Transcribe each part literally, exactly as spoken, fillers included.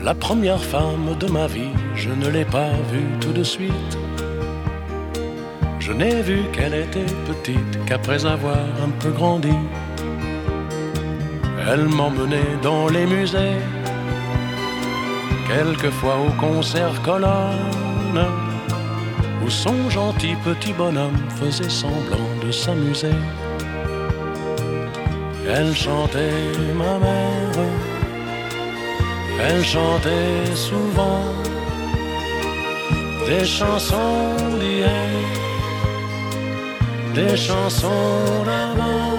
La première femme de ma vie, je ne l'ai pas vue tout de suite. Je n'ai vu qu'elle était petite qu'après avoir un peu grandi. Elle m'emmenait dans les musées, quelquefois au concert colonne, où son gentil petit bonhomme faisait semblant de s'amuser. Elle chantait ma mère, elle chantait souvent des chansons d'hier, des chansons d'avant.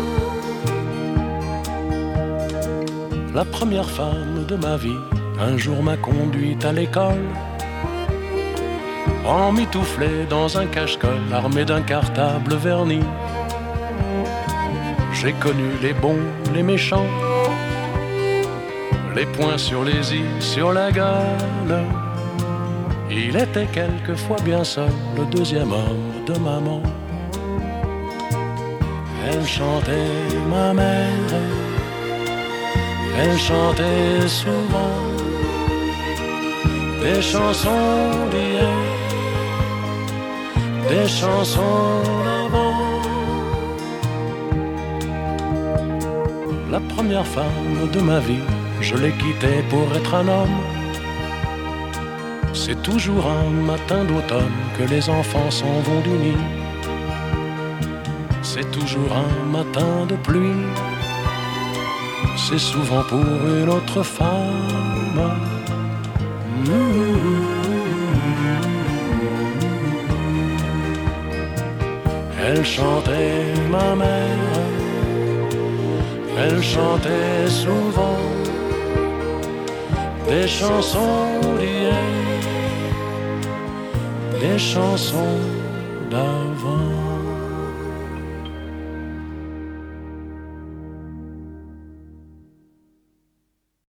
La première femme de ma vie, un jour m'a conduite à l'école, emmitouflé dans un cache-colle, armé d'un cartable verni. J'ai connu les bons, les méchants, les poings sur les i, sur la gueule. Il était quelquefois bien seul, le deuxième homme de maman. Elle chantait ma mère, elle chantait souvent des chansons d'hier, des chansons d'avant. La première femme de ma vie, je l'ai quittée pour être un homme. C'est toujours un matin d'automne que les enfants s'en vont du nid. C'est toujours un matin de pluie, c'est souvent pour une autre femme. Elle chantait ma mère, elle chantait souvent des chansons d'hier, des chansons d'avant.